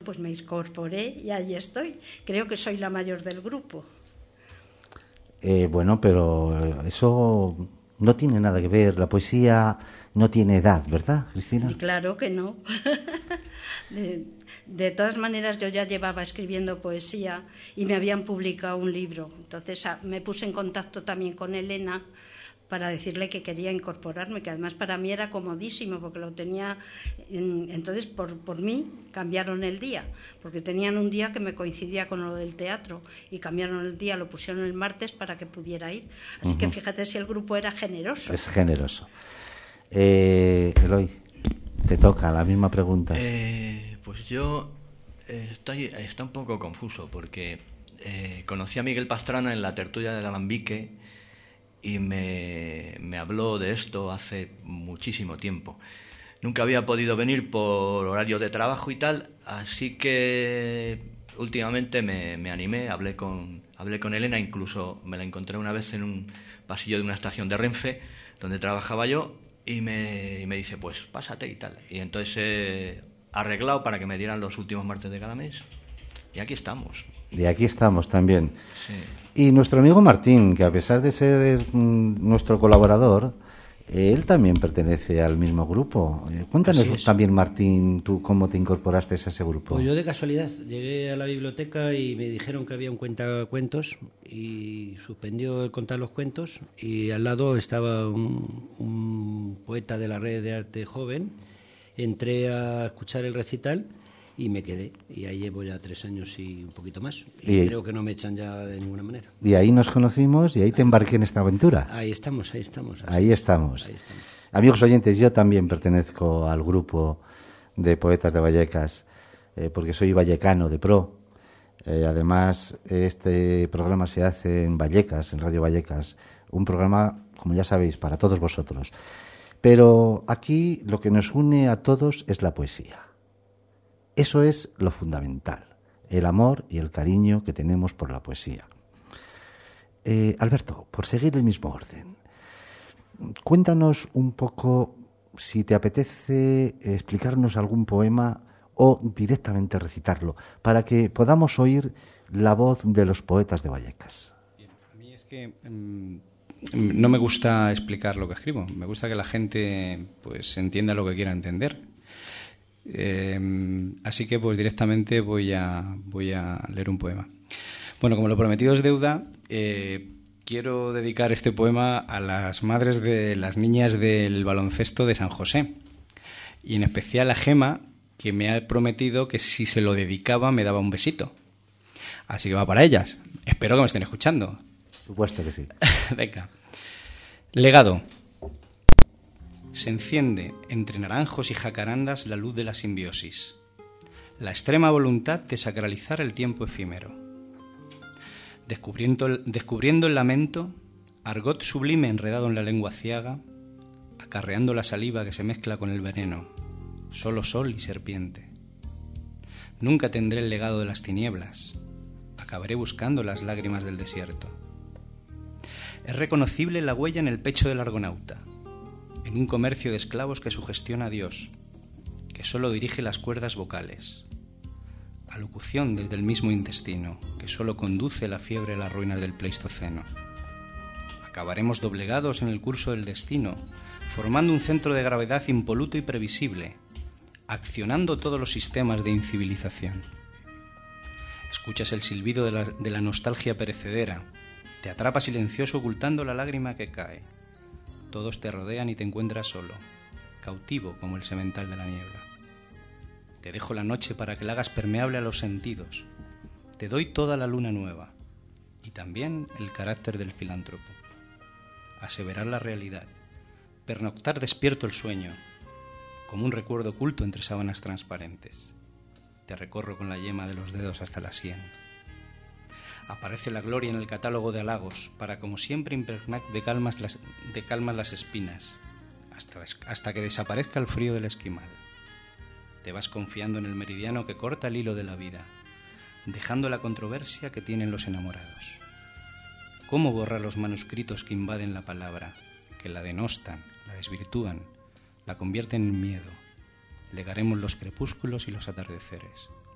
pues me incorporé y ahí estoy. Creo que soy la mayor del grupo. Bueno, pero eso no tiene nada que ver. La poesía no tiene edad, ¿verdad, Cristina? Y claro que no. De todas maneras, yo ya llevaba escribiendo poesía y me habían publicado un libro. Entonces me puse en contacto también con Elena para decirle que quería incorporarme, que además para mí era comodísimo, porque lo tenía... Entonces, por mí, cambiaron el día, porque tenían un día que me coincidía con lo del teatro, y cambiaron el día, lo pusieron el martes para que pudiera ir. Así que fíjate si el grupo era generoso. Es generoso. Eloy, te toca la misma pregunta. Pues yo está un poco confuso, porque conocí a Miguel Pastrana en la tertulia del Alambique, y me habló de esto hace muchísimo tiempo. Nunca había podido venir por horario de trabajo y tal, así que últimamente me animé, hablé con Elena, incluso me la encontré una vez en un pasillo de una estación de Renfe, donde trabajaba yo, y me dice, pues pásate y tal. Y entonces he arreglado para que me dieran los últimos martes de cada mes, y aquí estamos. Y aquí estamos también. Sí. Y nuestro amigo Martín, que a pesar de ser nuestro colaborador, él también pertenece al mismo grupo. Cuéntanos también, Martín, tú cómo te incorporaste a ese grupo. Pues yo de casualidad llegué a la biblioteca y me dijeron que había un cuentacuentos y suspendió el contar los cuentos, y al lado estaba un poeta de la Red de Arte Joven. Entré a escuchar el recital y me quedé, y ahí llevo ya 3 años y un poquito más, y creo que no me echan ya de ninguna manera. Y ahí nos conocimos y ahí te embarqué en esta aventura. Ahí estamos. Ahí estamos. Amigos oyentes, yo también pertenezco al grupo de poetas de Vallecas, porque soy vallecano de pro. Además, este programa se hace en Vallecas, en Radio Vallecas, un programa, como ya sabéis, para todos vosotros. Pero aquí lo que nos une a todos es la poesía. Eso es lo fundamental, el amor y el cariño que tenemos por la poesía. Alberto, por seguir el mismo orden, cuéntanos un poco, si te apetece, explicarnos algún poema o directamente recitarlo, para que podamos oír la voz de los poetas de Vallecas. Bien, a mí es que no me gusta explicar lo que escribo, me gusta que la gente pues entienda lo que quiera entender. Así que pues directamente voy a leer un poema. Bueno, como lo prometido es deuda, quiero dedicar este poema a las madres de las niñas del baloncesto de San José, y en especial a Gema, que me ha prometido que si se lo dedicaba me daba un besito. Así que va para ellas. Espero que me estén escuchando. Supuesto que sí. Venga. Legado. Se enciende entre naranjos y jacarandas la luz de la simbiosis, la extrema voluntad de sacralizar el tiempo efímero. Descubriendo el lamento, argot sublime enredado en la lengua ciaga, acarreando la saliva que se mezcla con el veneno, solo sol y serpiente. Nunca tendré el legado de las tinieblas, acabaré buscando las lágrimas del desierto. Es reconocible la huella en el pecho del argonauta, en un comercio de esclavos que sugestiona a Dios, que solo dirige las cuerdas vocales. Alocución desde el mismo intestino, que solo conduce la fiebre a las ruinas del Pleistoceno. Acabaremos doblegados en el curso del destino, formando un centro de gravedad impoluto y previsible, accionando todos los sistemas de incivilización. Escuchas el silbido de la nostalgia perecedera, te atrapa silencioso ocultando la lágrima que cae. Todos te rodean y te encuentras solo, cautivo como el semental de la niebla. Te dejo la noche para que la hagas permeable a los sentidos. Te doy toda la luna nueva y también el carácter del filántropo. Aseverar la realidad, pernoctar despierto el sueño, como un recuerdo oculto entre sábanas transparentes. Te recorro con la yema de los dedos hasta la sien. Aparece la gloria en el catálogo de halagos, para como siempre impregnar de calmas las espinas, hasta que desaparezca el frío del esquimal. Te vas confiando en el meridiano que corta el hilo de la vida, dejando la controversia que tienen los enamorados. ¿Cómo borrar los manuscritos que invaden la palabra, que la denostan, la desvirtúan, la convierten en miedo? Legaremos los crepúsculos y los atardeceres.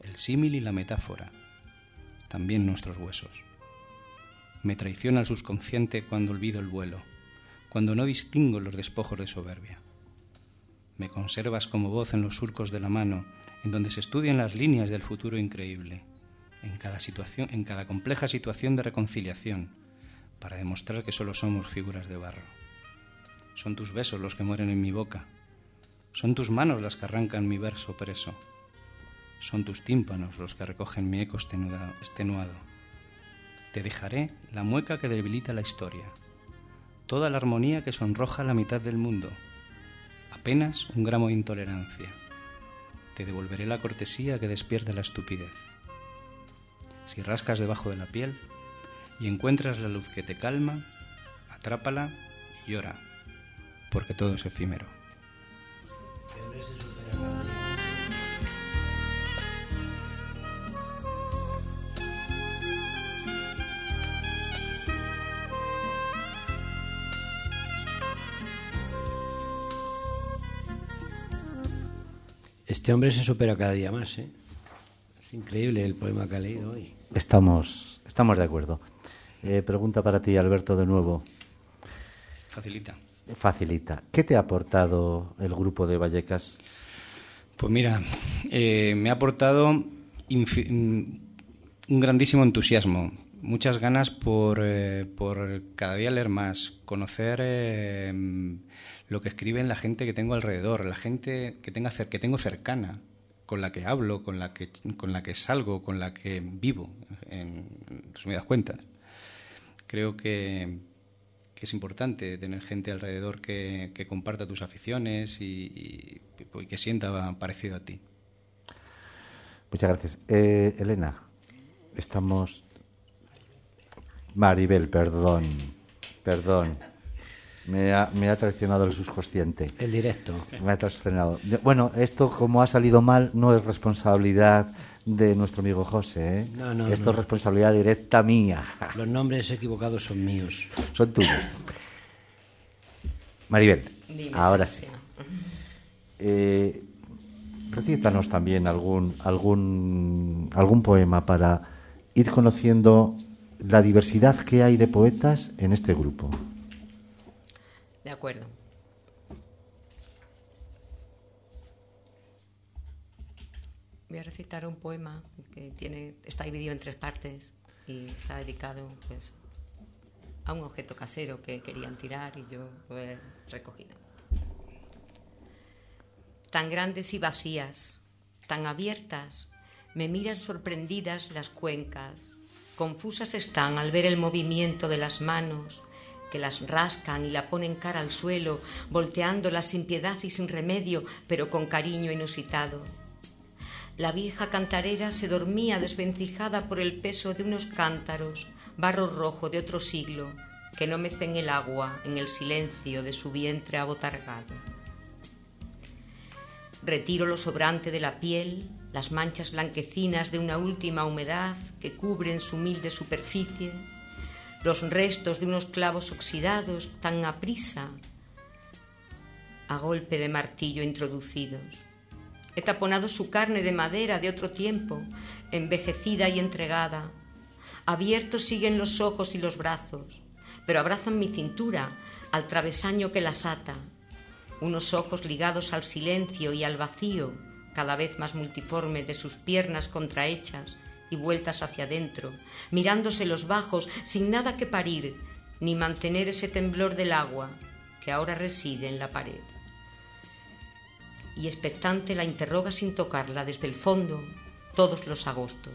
el símil y la metáfora, también nuestros huesos. Me traiciona el subconsciente cuando olvido el vuelo, cuando no distingo los despojos de soberbia. Me conservas como voz en los surcos de la mano, en donde se estudian las líneas del futuro increíble, en cada compleja situación de reconciliación, para demostrar que solo somos figuras de barro. Son tus besos los que mueren en mi boca, son tus manos las que arrancan mi verso preso, son tus tímpanos los que recogen mi eco extenuado. Te dejaré la mueca que debilita la historia, toda la armonía que sonroja la mitad del mundo, apenas un gramo de intolerancia. Te devolveré la cortesía que despierta la estupidez. Si rascas debajo de la piel y encuentras la luz que te calma, atrápala y llora, porque todo es efímero. Este hombre se supera cada día más, ¿eh? Es increíble el poema que ha leído hoy. Estamos de acuerdo. Pregunta para ti, Alberto, de nuevo. Facilita. ¿Qué te ha aportado el grupo de Vallecas? Pues mira, me ha aportado un grandísimo entusiasmo, muchas ganas por cada día leer más, conocer lo que escriben la gente que tengo alrededor, la gente que tengo cercana, con la que hablo, con la que salgo, con la que vivo, en resumidas cuentas. Creo que es importante tener gente alrededor que comparta tus aficiones y que sienta parecido a ti. Muchas gracias. Elena, Maribel, perdón. Me ha traicionado el subconsciente. El directo. Me ha traicionado. Bueno, esto como ha salido mal no es responsabilidad de nuestro amigo José, ¿eh? No. Esto es responsabilidad directa mía. Los nombres equivocados son míos. Son tuyos. Maribel, dime, ahora sí. Recítanos también algún poema para ir conociendo la diversidad que hay de poetas en este grupo. De acuerdo. Voy a recitar un poema que está dividido en 3 partes y está dedicado pues a un objeto casero que querían tirar y yo lo he recogido. Tan grandes y vacías, tan abiertas, me miran sorprendidas las cuencas. Confusas están al ver el movimiento de las manos que las rascan y la ponen cara al suelo, volteándolas sin piedad y sin remedio, pero con cariño inusitado. La vieja cantarera se dormía desvencijada por el peso de unos cántaros, barro rojo de otro siglo, que no mecen el agua en el silencio de su vientre abotargado. Retiro lo sobrante de la piel, las manchas blanquecinas de una última humedad que cubren su humilde superficie, los restos de unos clavos oxidados tan aprisa, a golpe de martillo introducidos. He taponado su carne de madera de otro tiempo, envejecida y entregada. Abiertos siguen los ojos y los brazos, pero abrazan mi cintura, al travesaño que las ata. Unos ojos ligados al silencio y al vacío, cada vez más multiforme de sus piernas contrahechas y vueltas hacia adentro, mirándose los bajos sin nada que parir, ni mantener ese temblor del agua que ahora reside en la pared. Y expectante la interroga sin tocarla desde el fondo todos los agostos.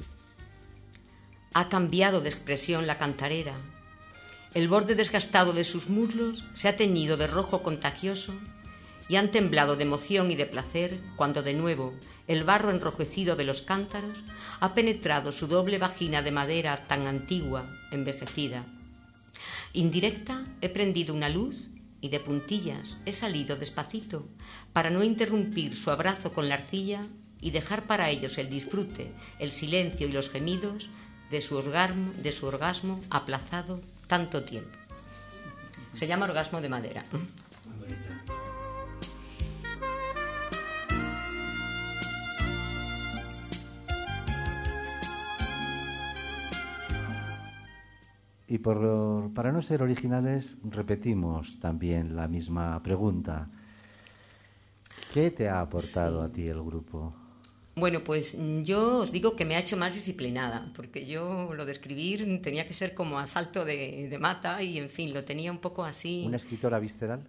Ha cambiado de expresión la cantarera. El borde desgastado de sus muslos se ha teñido de rojo contagioso y han temblado de emoción y de placer cuando de nuevo el barro enrojecido de los cántaros ha penetrado su doble vagina de madera tan antigua, envejecida. Indirecta he prendido una luz y de puntillas he salido despacito para no interrumpir su abrazo con la arcilla y dejar para ellos el disfrute, el silencio y los gemidos de su orgasmo aplazado tanto tiempo. Se llama orgasmo de madera. Y para no ser originales, repetimos también la misma pregunta. ¿Qué te ha aportado a ti el grupo? Bueno, pues yo os digo que me ha hecho más disciplinada, porque yo lo de escribir tenía que ser como a salto de mata y, en fin, lo tenía un poco así. ¿Una escritora visceral?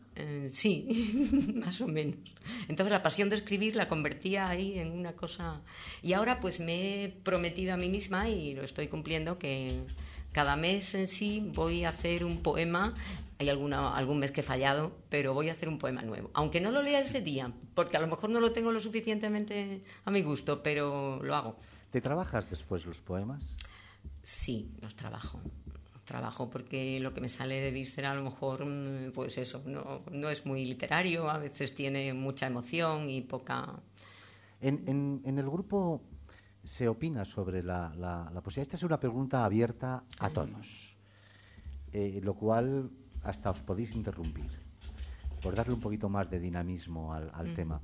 Sí, más o menos. Entonces la pasión de escribir la convertía ahí en una cosa... Y ahora pues me he prometido a mí misma, y lo estoy cumpliendo, que cada mes en sí voy a hacer un poema. Hay algún mes que he fallado, pero voy a hacer un poema nuevo. Aunque no lo lea ese día, porque a lo mejor no lo tengo lo suficientemente a mi gusto, pero lo hago. ¿Te trabajas después los poemas? Sí, los trabajo. Los trabajo porque lo que me sale de víscera a lo mejor, pues eso, no es muy literario, a veces tiene mucha emoción y poca... En el grupo se opina sobre la poesía. Esta es una pregunta abierta a todos, lo cual... hasta os podéis interrumpir, por darle un poquito más de dinamismo al tema.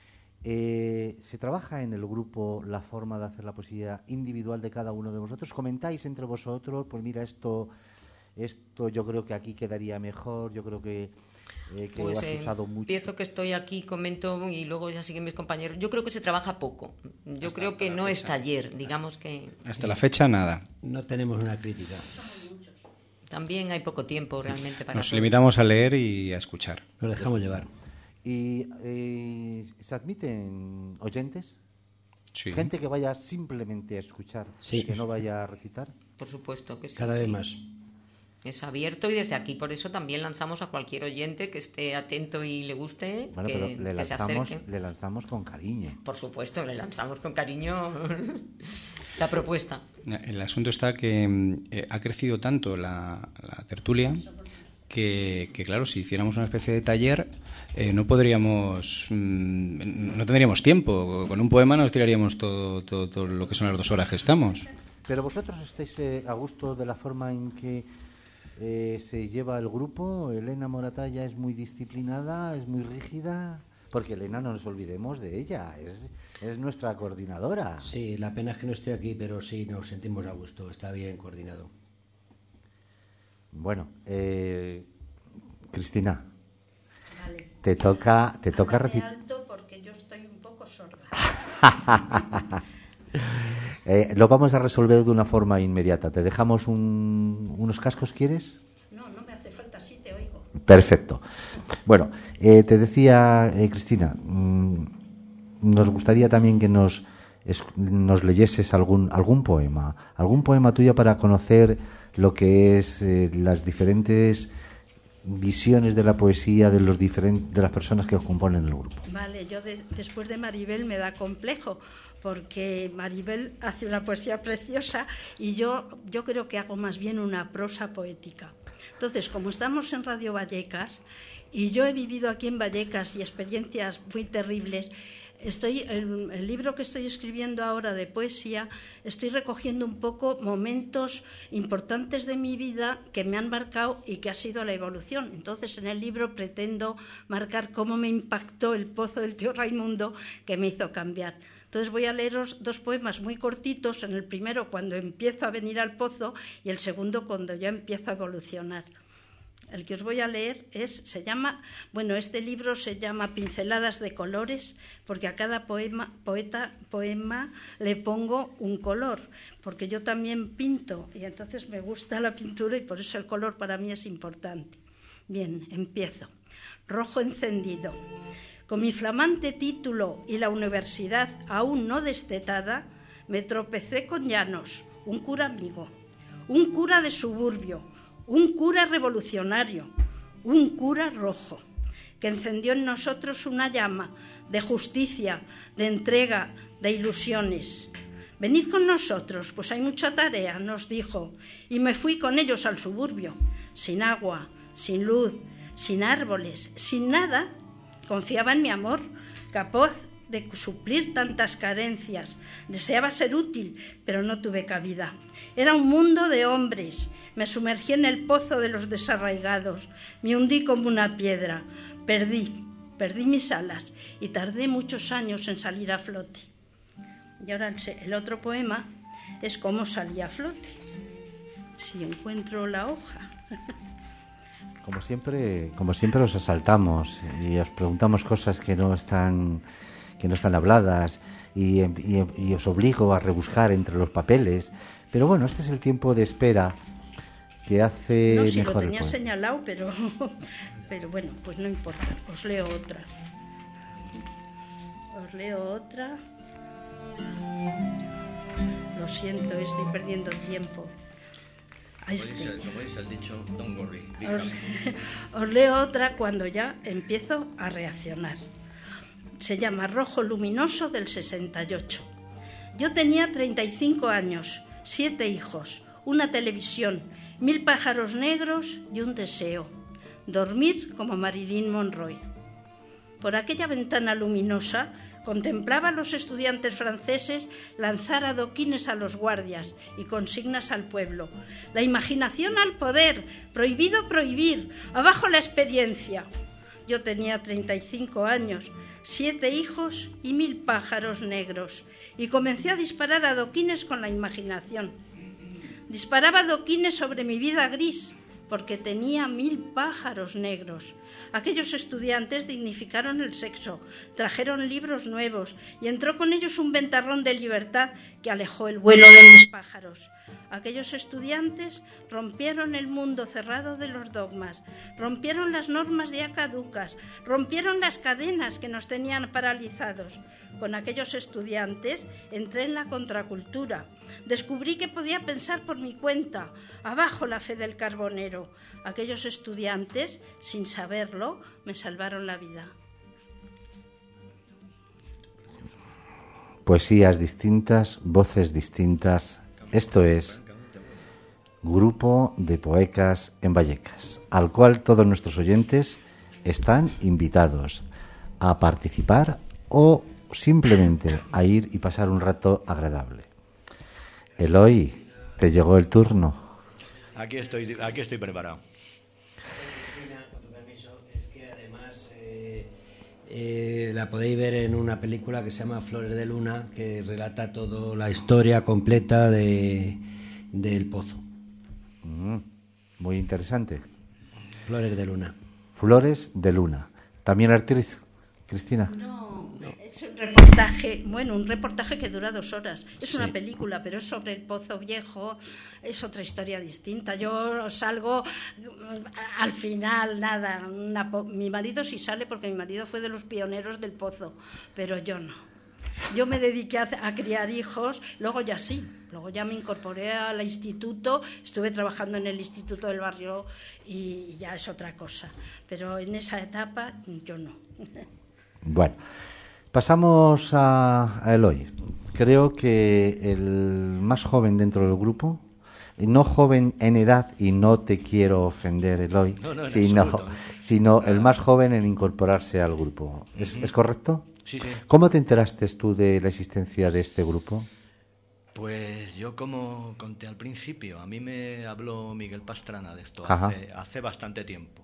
¿Se trabaja en el grupo la forma de hacer la poesía individual de cada uno de vosotros? ¿Comentáis entre vosotros? Pues mira, esto yo creo que aquí quedaría mejor, yo creo que pues, lo has usado mucho. Empiezo que estoy aquí, comento y luego ya siguen mis compañeros. Yo creo que se trabaja poco. Yo creo que no es taller, digamos que... Hasta la fecha, nada. No tenemos una crítica. También hay poco tiempo realmente para... Nos limitamos a leer y a escuchar. Nos dejamos llevar. ¿Y se admiten oyentes? Sí. Gente que vaya simplemente a escuchar, sí, que no vaya a recitar. Por supuesto que sí. Cada vez más. Es abierto y desde aquí por eso también lanzamos a cualquier oyente que esté atento y le guste, bueno, que se acerque. Le lanzamos con cariño. Por supuesto, le lanzamos con cariño la propuesta. El asunto está que ha crecido tanto la tertulia que, claro, si hiciéramos una especie de taller no tendríamos tiempo. Con un poema nos tiraríamos todo lo que son las 2 horas que estamos. Pero vosotros estáis a gusto de la forma en que se lleva el grupo. Elena Moratalla es muy disciplinada, es muy rígida, porque Elena, no nos olvidemos de ella, es nuestra coordinadora. Sí, la pena es que no esté aquí, pero sí, nos sentimos a gusto, está bien coordinado. Bueno, Cristina, Vale. te toca recitar. alto porque yo estoy un poco sorda. Lo vamos a resolver de una forma inmediata. ¿Te dejamos unos cascos, quieres? No me hace falta, sí te oigo. Perfecto. Bueno, te decía, Cristina, nos gustaría también que nos leyeses algún poema tuyo para conocer lo que es las diferentes visiones de la poesía de las personas que componen el grupo. Vale, yo después de Maribel me da complejo, porque Maribel hace una poesía preciosa y yo creo que hago más bien una prosa poética. Entonces, como estamos en Radio Vallecas y yo he vivido aquí en Vallecas y experiencias muy terribles, el libro que estoy escribiendo ahora de poesía, estoy recogiendo un poco momentos importantes de mi vida que me han marcado y que ha sido la evolución. Entonces, en el libro pretendo marcar cómo me impactó el pozo del tío Raimundo, que me hizo cambiar. Entonces voy a leeros 2 poemas muy cortitos, en el primero cuando empiezo a venir al pozo y el segundo cuando ya empiezo a evolucionar. El que os voy a leer este libro se llama Pinceladas de colores, porque a cada poema le pongo un color, porque yo también pinto y entonces me gusta la pintura y por eso el color para mí es importante. Bien, empiezo. Rojo encendido. Con mi flamante título y la universidad aún no destetada, me tropecé con Llanos, un cura amigo, un cura de suburbio, un cura revolucionario, un cura rojo, que encendió en nosotros una llama de justicia, de entrega, de ilusiones. Venid con nosotros, pues hay mucha tarea, nos dijo, y me fui con ellos al suburbio, sin agua, sin luz, sin árboles, sin nada. Confiaba en mi amor, capaz de suplir tantas carencias. Deseaba ser útil, pero no tuve cabida. Era un mundo de hombres. Me sumergí en el pozo de los desarraigados. Me hundí como una piedra. Perdí mis alas y tardé muchos años en salir a flote. Y ahora el otro poema es cómo salí a flote. si encuentro la hoja. Como siempre os asaltamos y os preguntamos cosas que no están habladas y os obligo a rebuscar entre los papeles. Pero bueno, este es el tiempo de espera que hace no, si mejor lo el tenía poema. señalado, pero bueno, pues no importa. Os leo otra. Lo siento, estoy perdiendo tiempo. Como dice el dicho, don't worry. Os leo otra cuando ya empiezo a reaccionar. Se llama Rojo Luminoso del 68. Yo tenía 35 años, 7 hijos, una televisión, 1000 pájaros negros y un deseo: dormir como Marilyn Monroe. Por aquella ventana luminosa contemplaba a los estudiantes franceses lanzar adoquines a los guardias y consignas al pueblo. La imaginación al poder, prohibido prohibir, abajo la experiencia. Yo tenía 35 años, 7 hijos y 1000 pájaros negros, y comencé a disparar adoquines con la imaginación. Disparaba adoquines sobre mi vida gris, porque tenía 1000 pájaros negros. Aquellos estudiantes dignificaron el sexo, trajeron libros nuevos y entró con ellos un ventarrón de libertad que alejó el vuelo de mis pájaros. Aquellos estudiantes rompieron el mundo cerrado de los dogmas, rompieron las normas ya caducas, rompieron las cadenas que nos tenían paralizados. Con aquellos estudiantes entré en la contracultura. Descubrí que podía pensar por mi cuenta. Abajo la fe del carbonero. Aquellos estudiantes, sin saberlo, me salvaron la vida. Poesías distintas, voces distintas. Esto es Grupo de Poecas en Vallecas, al cual todos nuestros oyentes están invitados a participar o simplemente a ir y pasar un rato agradable. Eloy, ¿te llegó el turno? Aquí estoy preparado. Cristina, con tu permiso, es que además la podéis ver en una película que se llama Flores de Luna, que relata toda la historia completa del Pozo. Muy interesante. Flores de Luna. Flores de Luna. ¿También actriz, Cristina? No, es un reportaje que dura 2 horas. Es una película, pero es sobre el Pozo Viejo, es otra historia distinta. Yo salgo al final, nada. Mi marido sí sale, porque mi marido fue de los pioneros del Pozo, pero yo no. Yo me dediqué a criar hijos, luego ya me incorporé al instituto, estuve trabajando en el instituto del barrio y ya es otra cosa. Pero en esa etapa yo no. Bueno, pasamos a Eloy. Creo que el más joven dentro del grupo, y no joven en edad, y no te quiero ofender, Eloy, sino el más joven en incorporarse al grupo. ¿Es correcto? Sí. ¿Cómo te enteraste tú de la existencia de este grupo? Pues yo, como conté al principio, a mí me habló Miguel Pastrana de esto hace bastante tiempo.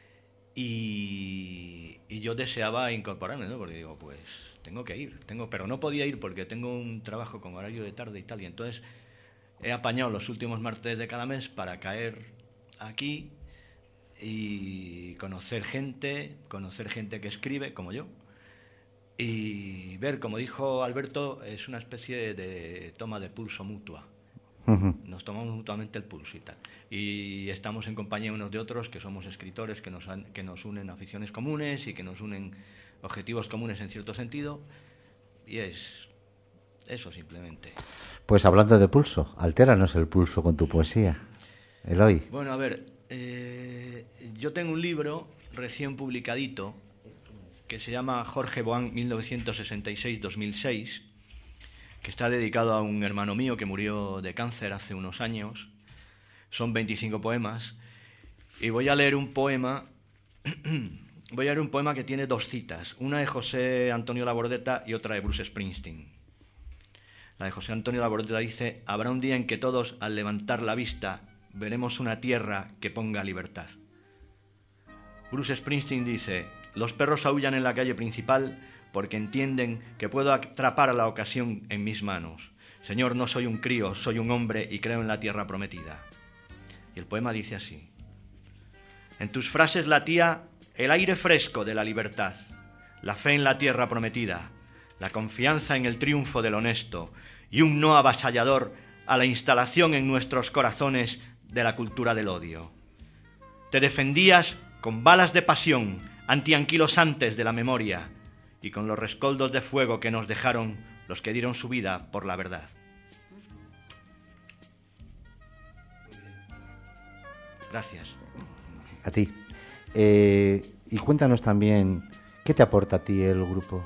Y yo deseaba incorporarme, ¿no? Porque digo, pues tengo que ir, pero no podía ir porque tengo un trabajo con horario de tarde y tal, y entonces he apañado los últimos martes de cada mes para caer aquí y conocer gente que escribe, como yo, y ver, como dijo Alberto, es una especie de toma de pulso mutua. Nos tomamos mutuamente el pulso y tal. Y estamos en compañía unos de otros, que somos escritores, que nos unen aficiones comunes y que nos unen objetivos comunes en cierto sentido. Y es eso, simplemente. Pues hablando de pulso, altéranos el pulso con tu poesía, Eloy. Bueno, a ver, yo tengo un libro recién publicadito que se llama Jorge Boán 1966-2006, que está dedicado a un hermano mío que murió de cáncer hace unos años. Son 25 poemas y voy a leer un poema que tiene 2 citas, una de José Antonio Labordeta y otra de Bruce Springsteen. La de José Antonio Labordeta dice: habrá un día en que todos, al levantar la vista, veremos una tierra que ponga libertad. Bruce Springsteen dice: los perros aúllan en la calle principal porque entienden que puedo atrapar a la ocasión en mis manos. Señor, no soy un crío, soy un hombre y creo en la tierra prometida. Y el poema dice así: en tus frases latía el aire fresco de la libertad, la fe en la tierra prometida, la confianza en el triunfo del honesto y un no avasallador a la instalación en nuestros corazones de la cultura del odio. Te defendías con balas de pasión antianquilosantes de la memoria y con los rescoldos de fuego que nos dejaron los que dieron su vida por la verdad. Gracias. A ti. Y cuéntanos también, ¿qué te aporta a ti el grupo?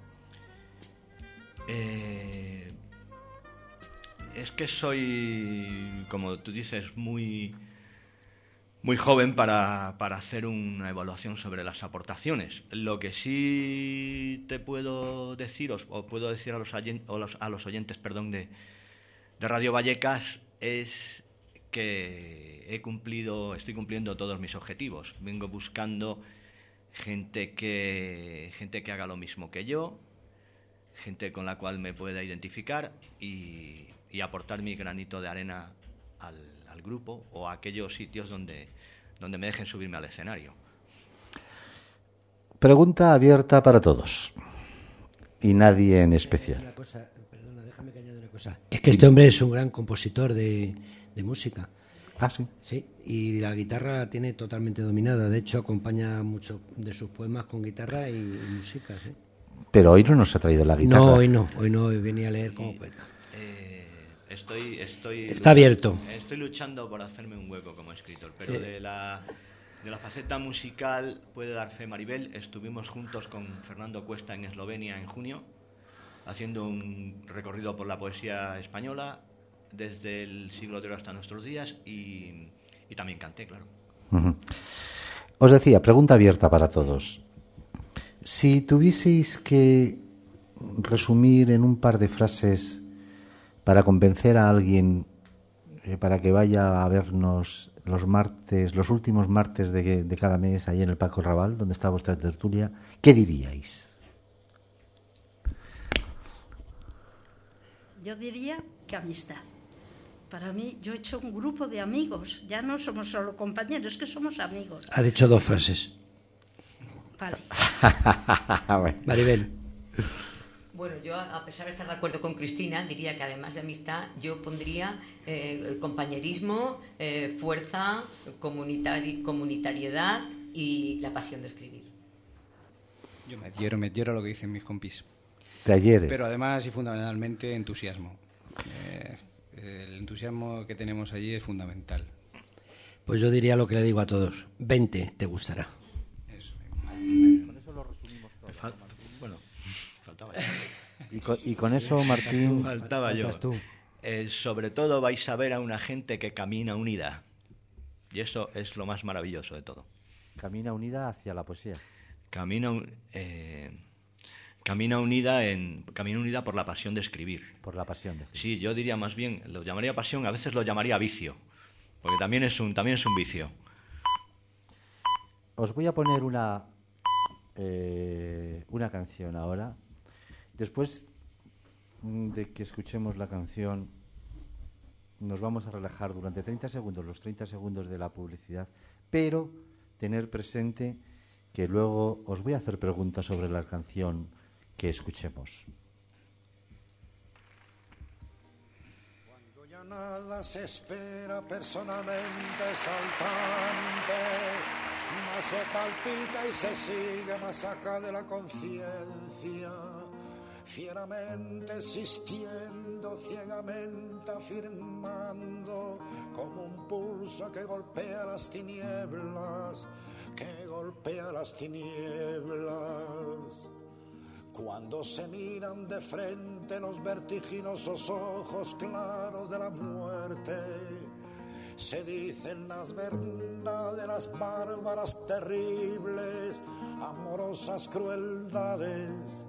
Es que soy, como tú dices, muy joven para hacer una evaluación sobre las aportaciones. Lo que sí te puedo decir, o puedo decir a los oyentes, de Radio Vallecas, es que estoy cumpliendo todos mis objetivos. Vengo buscando gente que haga lo mismo que yo, gente con la cual me pueda identificar y aportar mi granito de arena al grupo o a aquellos sitios donde me dejen subirme al escenario. Pregunta abierta para todos y nadie en especial. Perdona, déjame que añada una cosa. Es que este hombre es un gran compositor de música. Ah, sí. Sí, y la guitarra la tiene totalmente dominada. De hecho, acompaña muchos de sus poemas con guitarra y música. ¿Sí? Pero hoy no nos ha traído la guitarra. No, hoy no. Hoy venía a leer como poeta. Está abierto. Estoy luchando por hacerme un hueco como escritor, pero sí. de la faceta musical puede dar fe Maribel. Estuvimos juntos con Fernando Cuesta en Eslovenia en junio, haciendo un recorrido por la poesía española desde el siglo de oro hasta nuestros días y también canté, claro. Uh-huh. Os decía, pregunta abierta para todos. Si tuvieseis que resumir en un par de frases para convencer a alguien para que vaya a vernos los últimos martes de cada mes ahí en el Paco Raval, donde está vuestra tertulia, ¿qué diríais? Yo diría que amistad. Para mí, yo he hecho un grupo de amigos. Ya no somos solo compañeros, es que somos amigos. Ha dicho 2 frases. Vale. Bueno. Maribel. Bueno, yo, a pesar de estar de acuerdo con Cristina, diría que además de amistad, yo pondría compañerismo, fuerza, comunitariedad y la pasión de escribir. Yo me adhiero a lo que dicen mis compis. Talleres. Pero además y fundamentalmente entusiasmo. El entusiasmo que tenemos allí es fundamental. Pues yo diría lo que le digo a todos. 20 te gustará. Eso. Con eso lo resumimos todo. Faltaba yo. Y con eso, Martín... Faltaba yo. Sobre todo vais a ver a una gente que camina unida. Y eso es lo más maravilloso de todo. Camina unida hacia la poesía. Camina unida por la pasión de escribir. Por la pasión de escribir. Sí, yo diría más bien, lo llamaría pasión, a veces lo llamaría vicio, porque también es un vicio. Os voy a poner una canción ahora. Después de que escuchemos la canción, nos vamos a relajar durante 30 segundos, los 30 segundos de la publicidad, pero tener presente que luego os voy a hacer preguntas sobre la canción que escuchemos. Cuando ya nada se espera personalmente saltante, más se palpita y se sigue más acá de la conciencia, fieramente existiendo, ciegamente afirmando, como un pulso que golpea las tinieblas, Cuando se miran de frente los vertiginosos ojos claros de la muerte, se dicen las verdades, las bárbaras, terribles, amorosas crueldades.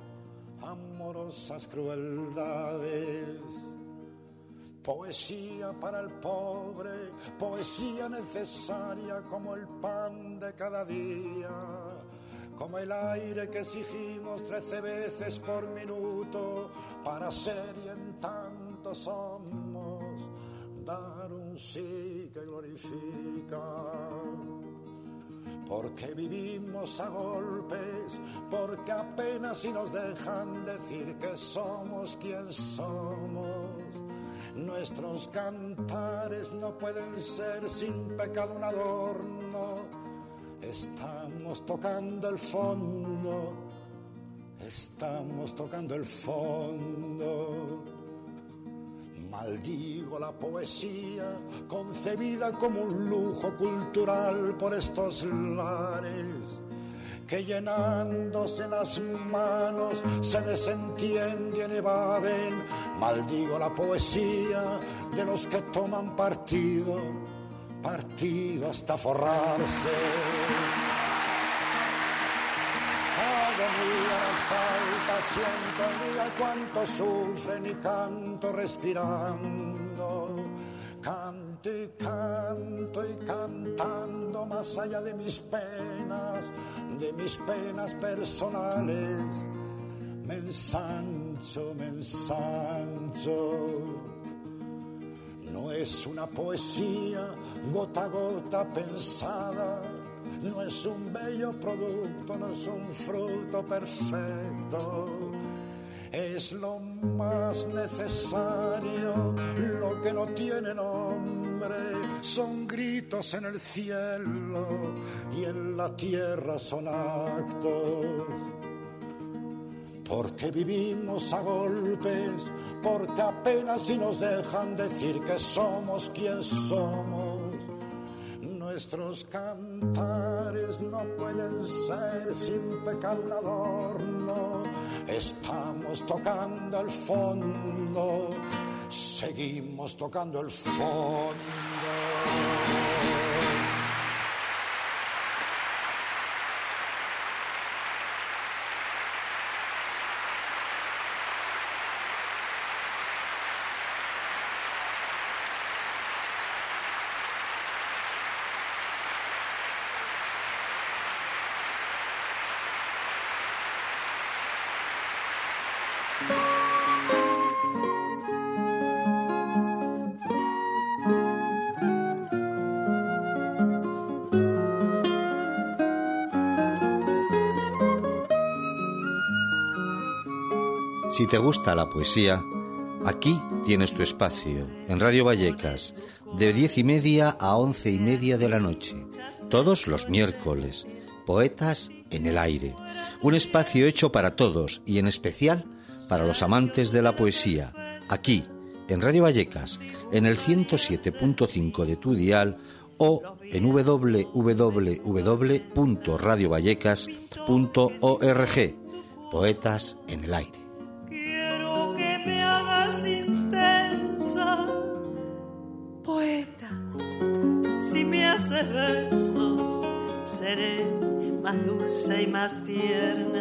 Poesía para el pobre, poesía necesaria como el pan de cada día, como el aire que exigimos 13 veces por minuto para ser y en tanto somos dar un sí que glorifica. Porque vivimos a golpes, porque apenas si nos dejan decir que somos quien somos. Nuestros cantares no pueden ser sin pecado un adorno. Estamos tocando el fondo, estamos tocando el fondo. Maldigo la poesía concebida como un lujo cultural por estos lares que llenándose las manos se desentienden y evaden. Maldigo la poesía de los que toman partido hasta forrarse. Agonía las faltas, siento amiga cuánto sufren y canto respirando. Canto y canto y cantando más allá de mis penas personales. Me ensancho. No es una poesía gota a gota pensada. No es un bello producto, no es un fruto perfecto. Es lo más necesario, lo que no tiene nombre. Son gritos en el cielo y en la tierra son actos. Porque vivimos a golpes, porque apenas si nos dejan decir que somos quien somos. Nuestros cantares no pueden ser sin pecado un adorno. Estamos tocando el fondo, seguimos tocando el fondo. Si te gusta la poesía, aquí tienes tu espacio, en Radio Vallecas, de 10:30 a 11:30 de la noche, todos los miércoles. Poetas en el aire. Un espacio hecho para todos y en especial para los amantes de la poesía. Aquí, en Radio Vallecas, en el 107.5 de tu dial o en www.radiovallecas.org. Poetas en el aire. Quiero que me hagas intensa, poeta. Si me haces versos, seré más dulce y más tierna.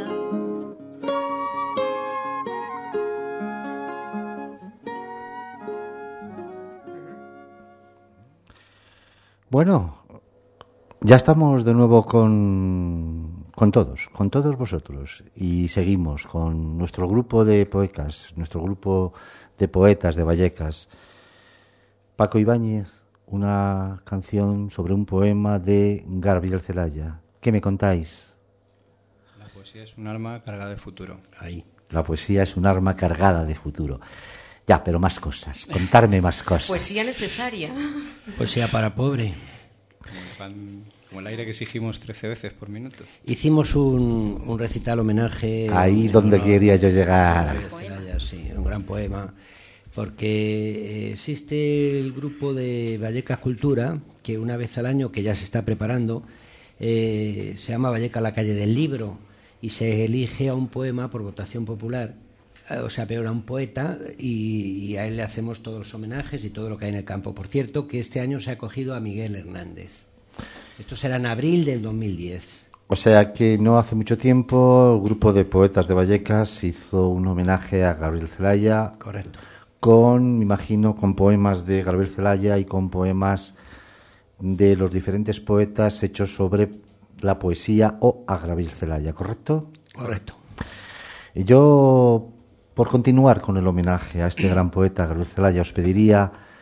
Bueno, ya estamos de nuevo con todos vosotros, y seguimos con nuestro grupo de poetas, nuestro grupo de poetas de Vallecas. Paco Ibáñez, una canción sobre un poema de Gabriel Celaya. ¿Qué me contáis? La poesía es un arma cargada de futuro. Ahí. La poesía es un arma cargada de futuro. Ya, pero más cosas, contarme más cosas. Poesía necesaria. Poesía para pobre. Como el aire que exigimos 13 veces por minuto. Hicimos un recital homenaje. Ahí donde quería yo llegar. Celaya, sí, un gran poema. Porque existe el grupo de Vallecas Cultura, que una vez al año, que ya se está preparando, se llama Vallecas la calle del libro, y se elige a un poema por votación popular, o sea, peor a un poeta, y a él le hacemos todos los homenajes y todo lo que hay en el campo. Por cierto, que este año se ha acogido a Miguel Hernández. Esto será en abril del 2010. O sea que no hace mucho tiempo el grupo de poetas de Vallecas hizo un homenaje a Gabriel Celaya. Correcto. Me imagino, con poemas de Gabriel Celaya y con poemas de los diferentes poetas hechos sobre la poesía o a Gabriel Celaya, ¿correcto? Correcto. Y yo, por continuar con el homenaje a este gran poeta, Gabriel Celaya, os pediría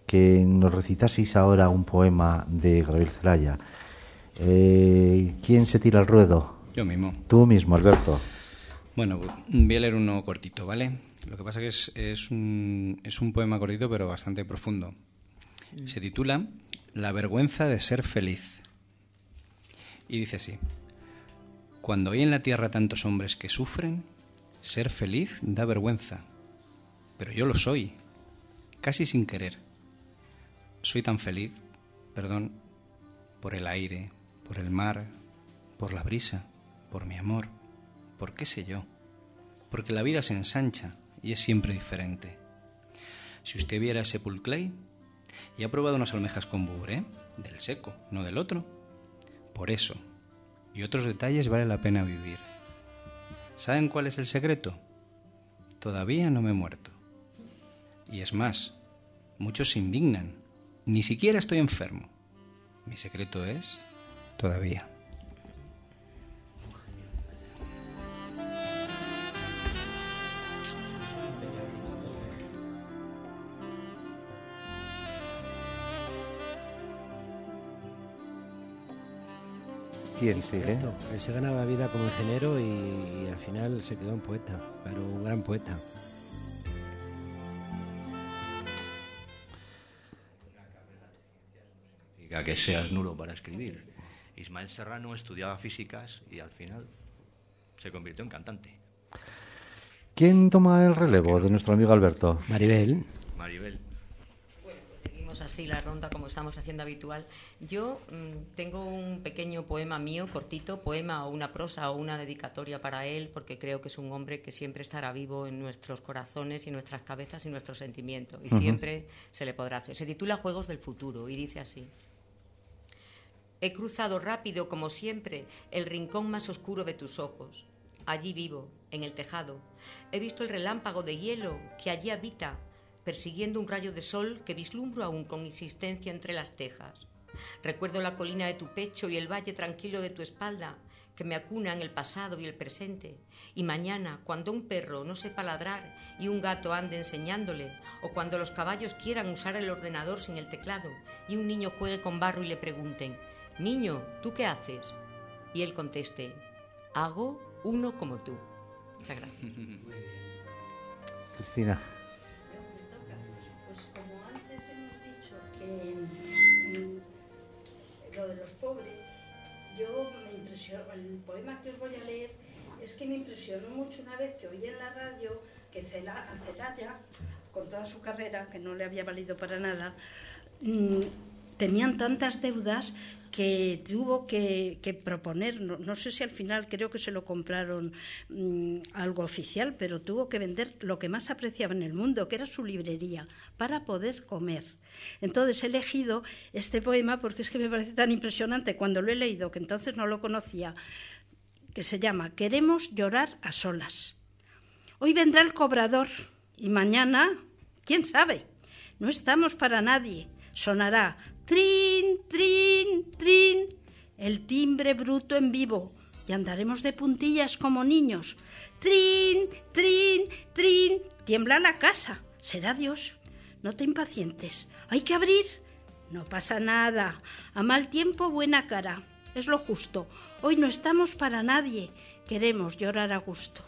que nos recitaseis ahora un poema de Gabriel Celaya. ¿Quién se tira al ruedo? Yo mismo. Tú mismo, Alberto. Bueno, voy a leer uno cortito, ¿vale? Lo que pasa que es un poema cortito pero bastante profundo. Se titula La vergüenza de ser feliz. Y dice así: cuando hay en la tierra tantos hombres que sufren, ser feliz da vergüenza. Pero yo lo soy, casi sin querer. Soy tan feliz, perdón, por el aire, por el mar, por la brisa, por mi amor, por qué sé yo. Porque la vida se ensancha y es siempre diferente. Si usted viera ese pulclay y ha probado unas almejas con bugre, del seco, no del otro, por eso y otros detalles vale la pena vivir. ¿Saben cuál es el secreto? Todavía no me he muerto. Y es más, muchos se indignan. Ni siquiera estoy enfermo. Mi secreto es todavía. ¿Quién sigue? Él se ganaba la vida como ingeniero y al final se quedó un poeta, pero un gran poeta. Que seas nulo para escribir. Ismael Serrano estudiaba físicas y al final se convirtió en cantante. ¿Quién toma el relevo de nuestro amigo Alberto? Maribel. Bueno, pues seguimos así la ronda como estamos haciendo habitual. Yo tengo un pequeño poema mío, cortito, poema o una prosa o una dedicatoria para él, porque creo que es un hombre que siempre estará vivo en nuestros corazones y nuestras cabezas y nuestros sentimientos, y siempre se le podrá hacer. Se titula Juegos del futuro y dice así: he cruzado rápido, como siempre, el rincón más oscuro de tus ojos. Allí vivo, en el tejado. He visto el relámpago de hielo que allí habita, persiguiendo un rayo de sol que vislumbro aún con insistencia entre las tejas. Recuerdo la colina de tu pecho y el valle tranquilo de tu espalda, que me acunan el pasado y el presente. Y mañana, cuando un perro no sepa ladrar y un gato ande enseñándole, o cuando los caballos quieran usar el ordenador sin el teclado y un niño juegue con barro y le pregunten: niño, ¿tú qué haces? Y él conteste: hago uno como tú. Muchas gracias. Cristina. Pues como antes hemos dicho que lo de los pobres, yo me impresionó, el poema que os voy a leer es que me impresionó mucho una vez que oí en la radio que Celaya, con toda su carrera, que no le había valido para nada, tenían tantas deudas que tuvo que proponer, no sé si al final, creo que se lo compraron algo oficial, pero tuvo que vender lo que más apreciaba en el mundo, que era su librería, para poder comer. Entonces he elegido este poema porque es que me parece tan impresionante cuando lo he leído, que entonces no lo conocía, que se llama Queremos llorar a solas. Hoy vendrá el cobrador y mañana, quién sabe, no estamos para nadie. Sonará trin, trin, trin, el timbre bruto en vivo, y andaremos de puntillas como niños. Trin, trin, trin, tiembla la casa, será Dios. No te impacientes, hay que abrir. No pasa nada, a mal tiempo buena cara, es lo justo. Hoy no estamos para nadie, queremos llorar a gusto.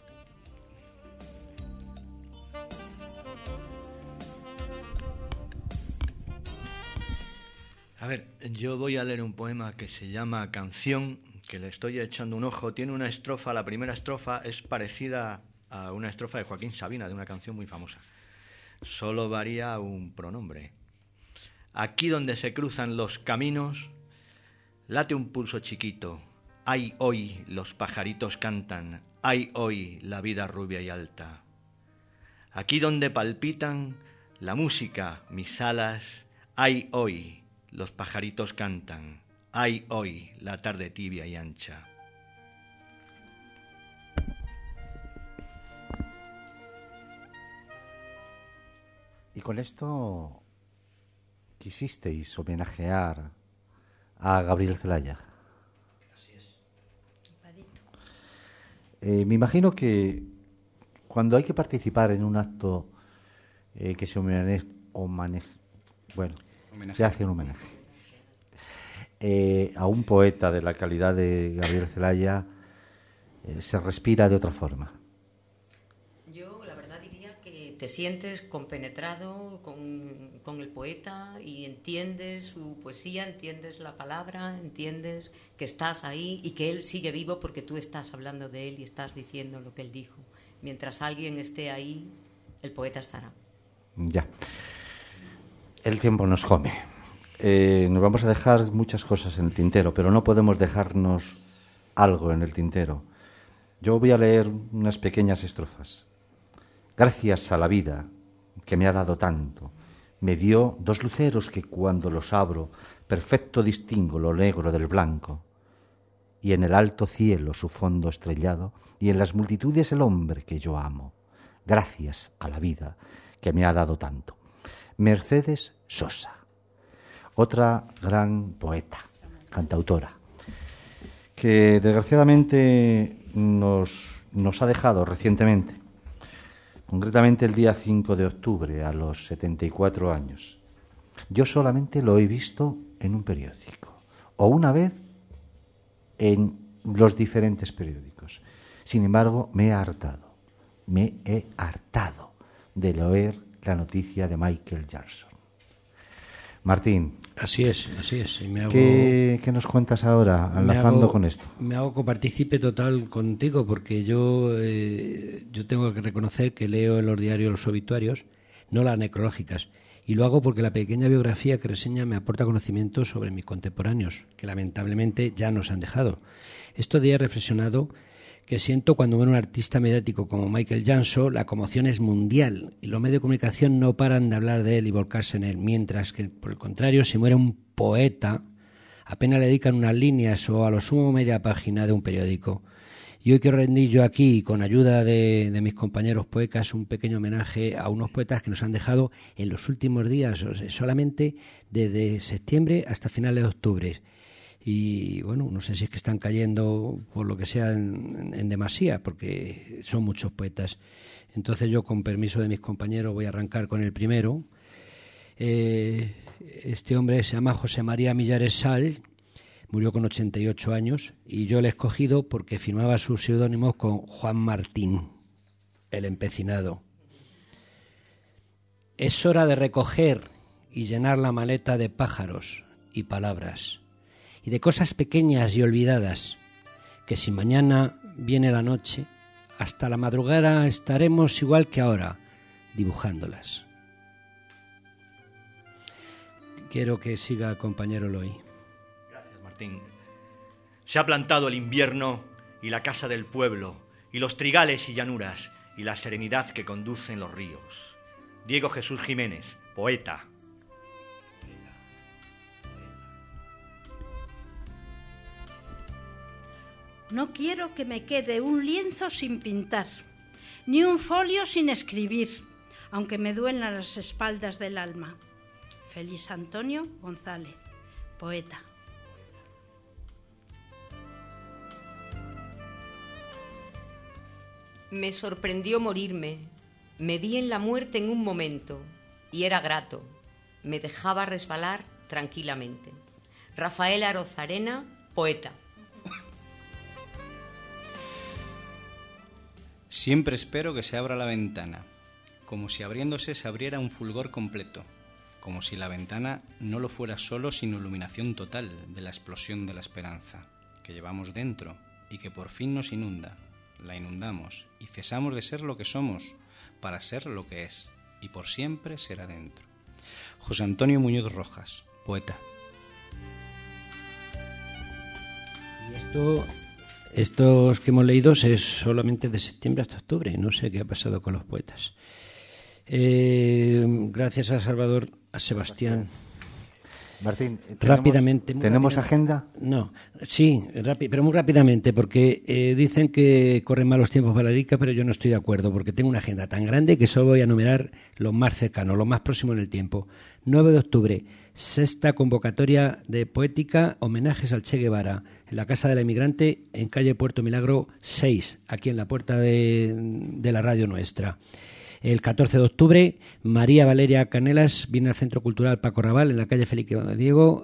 A ver, yo voy a leer un poema que se llama Canción, que le estoy echando un ojo. Tiene una estrofa, la primera estrofa es parecida a una estrofa de Joaquín Sabina, de una canción muy famosa. Solo varía un pronombre. Aquí donde se cruzan los caminos, late un pulso chiquito. Ay, hoy los pajaritos cantan. Ay, hoy la vida rubia y alta. Aquí donde palpitan la música, mis alas. Ay, hoy los pajaritos cantan. Ay, hoy la tarde tibia y ancha. Y con esto quisisteis homenajear a Gabriel Celaya. Así es. Me imagino que cuando hay que participar en un acto que se Bueno, Homenaje. se hace un homenaje. A un poeta de la calidad de Gabriel Celaya se respira de otra forma. Yo, la verdad, diría que te sientes compenetrado con el poeta y entiendes su poesía, entiendes la palabra, entiendes que estás ahí y que él sigue vivo porque tú estás hablando de él y estás diciendo lo que él dijo. Mientras alguien esté ahí, el poeta estará. Ya. El tiempo nos come. Nos vamos a dejar muchas cosas en el tintero, pero no podemos dejarnos algo en el tintero. Yo voy a leer unas pequeñas estrofas. Gracias a la vida que me ha dado tanto, me dio 2 luceros que cuando los abro, perfecto distingo lo negro del blanco, y en el alto cielo su fondo estrellado, y en las multitudes el hombre que yo amo. Gracias a la vida que me ha dado tanto. Mercedes Sosa, otra gran poeta, cantautora, que desgraciadamente nos ha dejado recientemente, concretamente el día 5 de octubre, a los 74 años. Yo solamente lo he visto en un periódico, o una vez en los diferentes periódicos. Sin embargo, me he hartado de leer la noticia de Michael Jackson. Martín. Así es. Y me hago, ¿Qué nos cuentas ahora, enlazando con esto? Me hago copartícipe total contigo, porque yo tengo que reconocer que leo en los diarios los obituarios, no las necrológicas, y lo hago porque la pequeña biografía que reseña me aporta conocimientos sobre mis contemporáneos, que lamentablemente ya nos han dejado. Estos días he reflexionado que siento cuando veo a un artista mediático como Michael Jackson, la conmoción es mundial y los medios de comunicación no paran de hablar de él y volcarse en él, mientras que, por el contrario, si muere un poeta, apenas le dedican unas líneas o a lo sumo media página de un periódico. Y hoy quiero rendir yo aquí, con ayuda de mis compañeros poetas, un pequeño homenaje a unos poetas que nos han dejado en los últimos días, o sea, solamente desde septiembre hasta finales de octubre. Y bueno, no sé si es que están cayendo por lo que sea en demasía, porque son muchos poetas. Entonces yo, con permiso de mis compañeros, voy a arrancar con el primero. Este hombre se llama José María Millares Sall, murió con 88 años y yo le he escogido porque firmaba sus seudónimos con Juan Martín, el empecinado. Es hora de recoger y llenar la maleta de pájaros y palabras, y de cosas pequeñas y olvidadas, que si mañana viene la noche, hasta la madrugada estaremos igual que ahora, dibujándolas. Quiero que siga el compañero Eloy. Gracias, Martín. Se ha plantado el invierno y la casa del pueblo, y los trigales y llanuras, y la serenidad que conducen los ríos. Diego Jesús Jiménez, poeta. No quiero que me quede un lienzo sin pintar, ni un folio sin escribir, aunque me duelan las espaldas del alma. Félix Antonio González, poeta. Me sorprendió morirme, me vi en la muerte en un momento, y era grato, me dejaba resbalar tranquilamente. Rafael Arozarena, poeta. Siempre espero que se abra la ventana, como si abriéndose se abriera un fulgor completo, como si la ventana no lo fuera solo, sino iluminación total de la explosión de la esperanza que llevamos dentro y que por fin nos inunda. La inundamos y cesamos de ser lo que somos para ser lo que es, y por siempre será dentro. José Antonio Muñoz Rojas, poeta. Y estos que hemos leído es solamente de septiembre hasta octubre. No sé qué ha pasado con los poetas. Gracias a Salvador, a Sebastián. Martín, rápidamente. ¿Tenemos agenda? No, sí, pero muy rápidamente, porque dicen que corren malos tiempos para la lírica, pero yo no estoy de acuerdo, porque tengo una agenda tan grande que solo voy a enumerar los más cercanos, los más próximos en el tiempo. 9 de octubre, sexta convocatoria de poética, homenajes al Che Guevara, en la Casa de la Emigrante, en calle Puerto Milagro 6, aquí en la puerta de la radio nuestra. El 14 de octubre, María Valeria Canelas viene al Centro Cultural Paco Raval, en la calle Felipe Diego,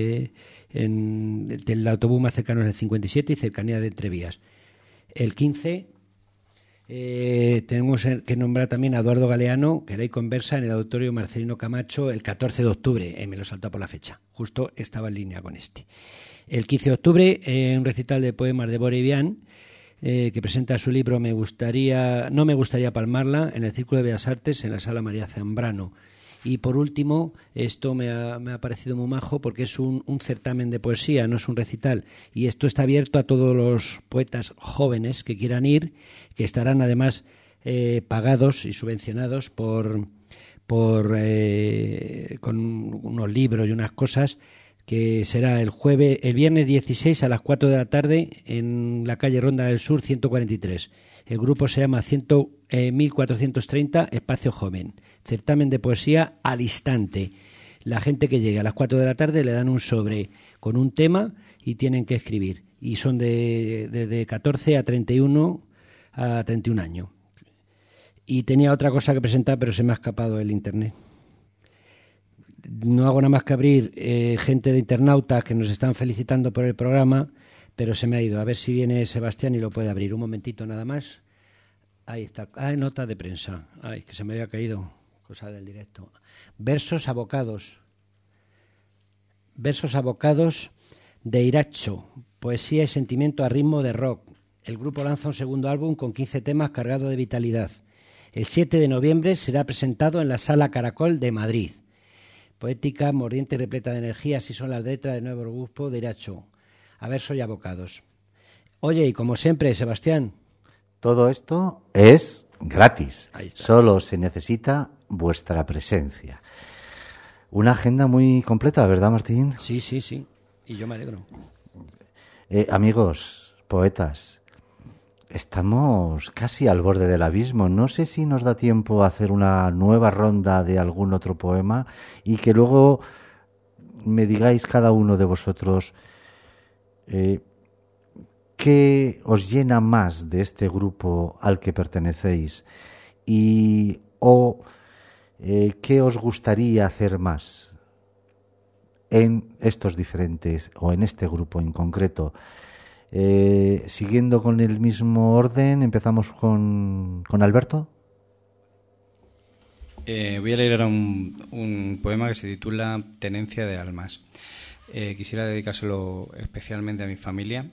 del autobús más cercano es el 57 y cercanía de Entrevías. El 15 tenemos que nombrar también a Eduardo Galeano, que ley conversa en el Auditorio Marcelino Camacho el 14 de octubre. Me lo salta por la fecha, justo estaba en línea con este. El 15 de octubre, un recital de poemas de Bore Vian, que presenta su libro No me gustaría palmarla, en el Círculo de Bellas Artes, en la Sala María Zambrano. Y por último, esto me ha parecido muy majo porque es un certamen de poesía, no es un recital. Y esto está abierto a todos los poetas jóvenes que quieran ir, que estarán además pagados y subvencionados con unos libros y unas cosas, que será el viernes 16 a las 4 de la tarde en la calle Ronda del Sur 143. El grupo se llama 1430 Espacio Joven. Certamen de poesía al instante. La gente que llegue a las 4 de la tarde le dan un sobre con un tema y tienen que escribir. Y son de 14 a 31 años. Y tenía otra cosa que presentar, pero se me ha escapado el internet. No hago nada más que abrir gente de internautas que nos están felicitando por el programa, pero se me ha ido. A ver si viene Sebastián y lo puede abrir. Un momentito nada más. Ahí está. Nota de prensa. Que se me había caído. Cosa del directo. Versos abocados. Versos abocados de Iracho. Poesía y sentimiento a ritmo de rock. El grupo lanza un segundo álbum con 15 temas cargados de vitalidad. El 7 de noviembre será presentado en la Sala Caracol de Madrid. Poética, mordiente y repleta de energía, así son las letras del nuevo grupo de Iracho, a versos y abocados. Oye, y como siempre, Sebastián. Todo esto es gratis, Ahí está. Solo se necesita vuestra presencia. Una agenda muy completa, ¿verdad, Martín? Sí, y yo me alegro. Amigos, poetas, estamos casi al borde del abismo. No sé si nos da tiempo a hacer una nueva ronda de algún otro poema y que luego me digáis cada uno de vosotros qué os llena más de este grupo al que pertenecéis o qué os gustaría hacer más en estos diferentes o en este grupo en concreto. Siguiendo con el mismo orden, empezamos con Alberto. Voy a leer ahora un poema que se titula Tenencia de almas. Quisiera dedicárselo especialmente a mi familia,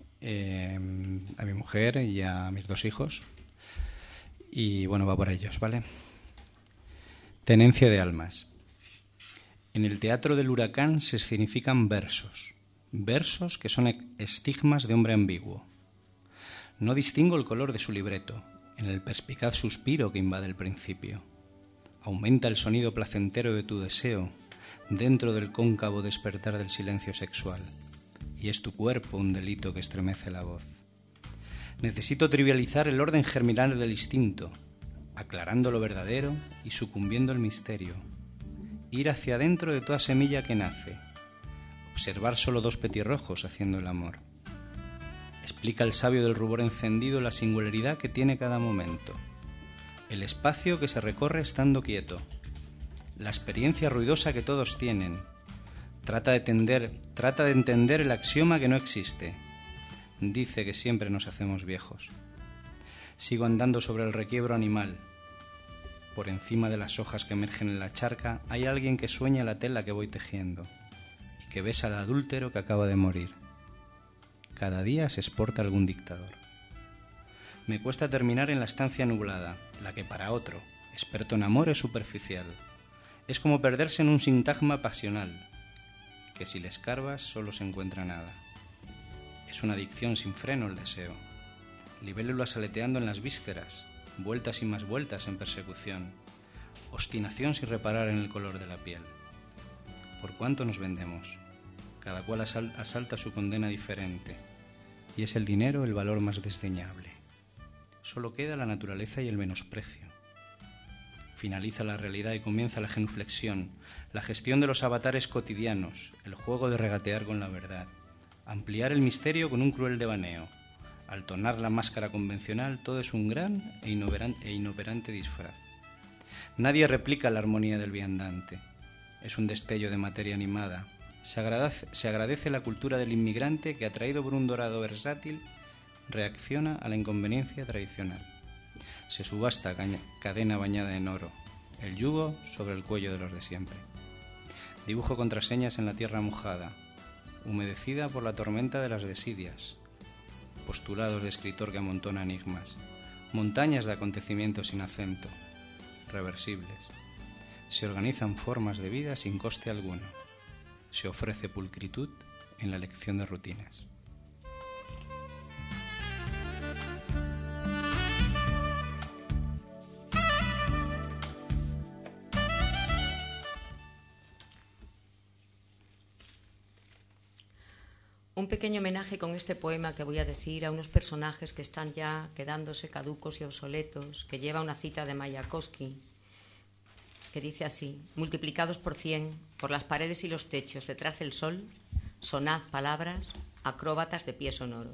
a mi mujer y a mis 2 hijos. Y bueno, va por ellos, ¿vale? Tenencia de almas. En el teatro del huracán se escenifican versos. Versos que son estigmas de hombre ambiguo. No distingo el color de su libreto, en el perspicaz suspiro que invade el principio. Aumenta el sonido placentero de tu deseo, dentro del cóncavo despertar del silencio sexual, y es tu cuerpo un delito que estremece la voz. Necesito trivializar el orden germinal del instinto, aclarando lo verdadero y sucumbiendo al misterio. Ir hacia adentro de toda semilla que nace. Observar solo 2 petirrojos haciendo el amor. Explica el sabio del rubor encendido la singularidad que tiene cada momento. El espacio que se recorre estando quieto. La experiencia ruidosa que todos tienen. Trata de entender el axioma que no existe. Dice que siempre nos hacemos viejos. Sigo andando sobre el requiebro animal. Por encima de las hojas que emergen en la charca hay alguien que sueña la tela que voy tejiendo y que besa al adúltero que acaba de morir. Cada día se exporta algún dictador. Me cuesta terminar en la estancia nublada, la que para otro, experto en amor, es superficial. Es como perderse en un sintagma pasional, que si le escarbas solo se encuentra nada. Es una adicción sin freno el deseo. Libélulas aleteando en las vísceras, vueltas y más vueltas en persecución, obstinación sin reparar en el color de la piel. ¿Por cuánto nos vendemos? Cada cual asalta su condena diferente, y es el dinero el valor más desdeñable. Solo queda la naturaleza y el menosprecio. Finaliza la realidad y comienza la genuflexión, la gestión de los avatares cotidianos, el juego de regatear con la verdad, ampliar el misterio con un cruel devaneo. Al tornar la máscara convencional, todo es un gran e inoperante disfraz. Nadie replica la armonía del viandante. Es un destello de materia animada. Se agradece la cultura del inmigrante que, atraído por un dorado versátil, reacciona a la inconveniencia tradicional. Se subasta cadena bañada en oro, el yugo sobre el cuello de los de siempre. Dibujo contraseñas en la tierra mojada, humedecida por la tormenta de las desidias. Postulados de escritor que amontona enigmas. Montañas de acontecimientos sin acento, reversibles. Se organizan formas de vida sin coste alguno. Se ofrece pulcritud en la elección de rutinas. Un pequeño homenaje con este poema que voy a decir a unos personajes que están ya quedándose caducos y obsoletos, que lleva una cita de Mayakovsky, que dice así: multiplicados por 100, por las paredes y los techos, detrás del sol, sonad palabras, acróbatas de pie sonoro.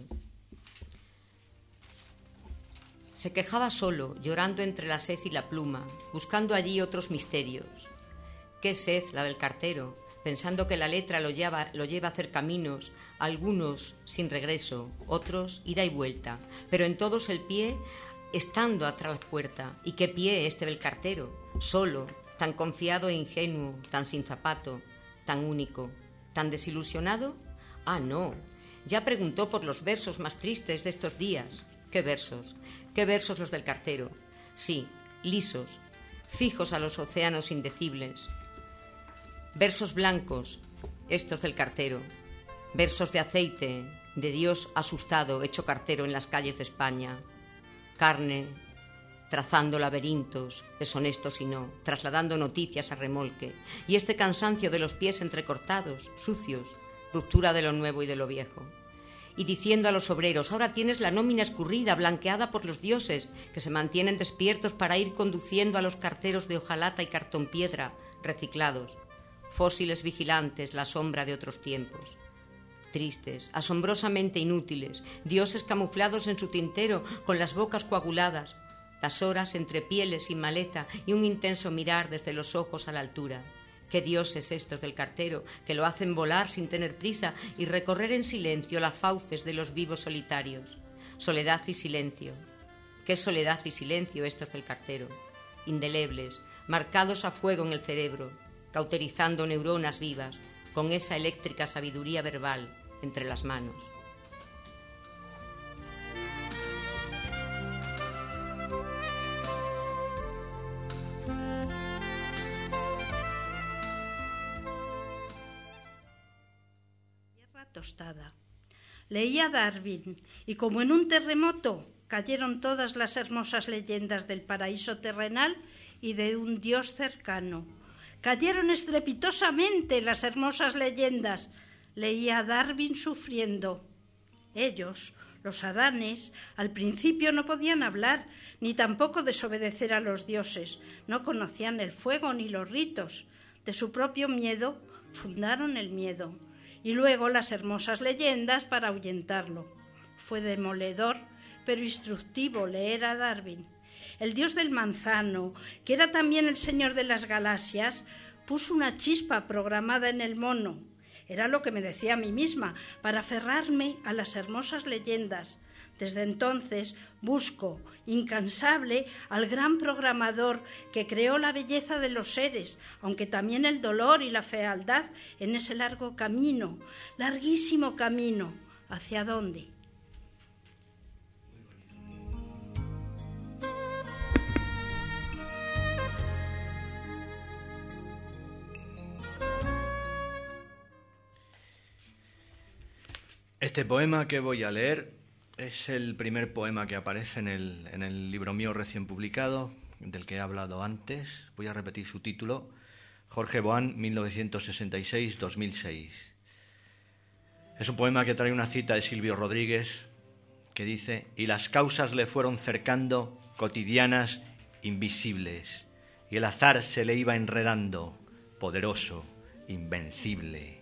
Se quejaba solo, llorando entre la sed y la pluma, buscando allí otros misterios. Qué sed la del cartero, pensando que la letra lo lleva a hacer caminos, algunos sin regreso, otros ida y vuelta, pero en todos el pie estando atrás la puerta. ¿Y qué pie este del cartero? Solo, tan confiado e ingenuo, tan sin zapato, tan único, tan desilusionado. Ah, no, ya preguntó por los versos más tristes de estos días. ¿Qué versos? ¿Qué versos los del cartero? Sí, lisos, fijos a los océanos indecibles. Versos blancos, estos del cartero. Versos de aceite, de Dios asustado, hecho cartero en las calles de España. Carne, trazando laberintos, deshonestos y no, trasladando noticias a remolque. Y este cansancio de los pies entrecortados, sucios, ruptura de lo nuevo y de lo viejo. Y diciendo a los obreros: ahora tienes la nómina escurrida, blanqueada por los dioses, que se mantienen despiertos para ir conduciendo a los carteros de hojalata y cartón piedra, reciclados, fósiles vigilantes, la sombra de otros tiempos. Tristes, asombrosamente inútiles, dioses camuflados en su tintero, con las bocas coaguladas, las horas entre pieles y maleta y un intenso mirar desde los ojos a la altura. Qué dioses estos del cartero, que lo hacen volar sin tener prisa y recorrer en silencio las fauces de los vivos solitarios. Soledad y silencio. Qué soledad y silencio estos del cartero. Indelebles, marcados a fuego en el cerebro, cauterizando neuronas vivas, con esa eléctrica sabiduría verbal entre las manos. Tostada. Leía Darwin y como en un terremoto cayeron todas las hermosas leyendas del paraíso terrenal y de un Dios cercano. Cayeron estrepitosamente las hermosas leyendas. Leía Darwin sufriendo. Ellos, los adanes, al principio no podían hablar ni tampoco desobedecer a los dioses. No conocían el fuego ni los ritos. De su propio miedo fundaron el miedo. Y luego las hermosas leyendas para ahuyentarlo. Fue demoledor, pero instructivo leer a Darwin. El dios del manzano, que era también el señor de las galaxias, puso una chispa programada en el mono. Era lo que me decía a mí misma, para aferrarme a las hermosas leyendas. Desde entonces busco, incansable, al gran programador que creó la belleza de los seres, aunque también el dolor y la fealdad en ese largo camino, larguísimo camino. ¿Hacia dónde? Este poema que voy a leer es el primer poema que aparece en el libro mío recién publicado, del que he hablado antes. Voy a repetir su título: Jorge Boán, 1966-2006. Es un poema que trae una cita de Silvio Rodríguez que dice: y las causas le fueron cercando, cotidianas, invisibles, y el azar se le iba enredando, poderoso, invencible.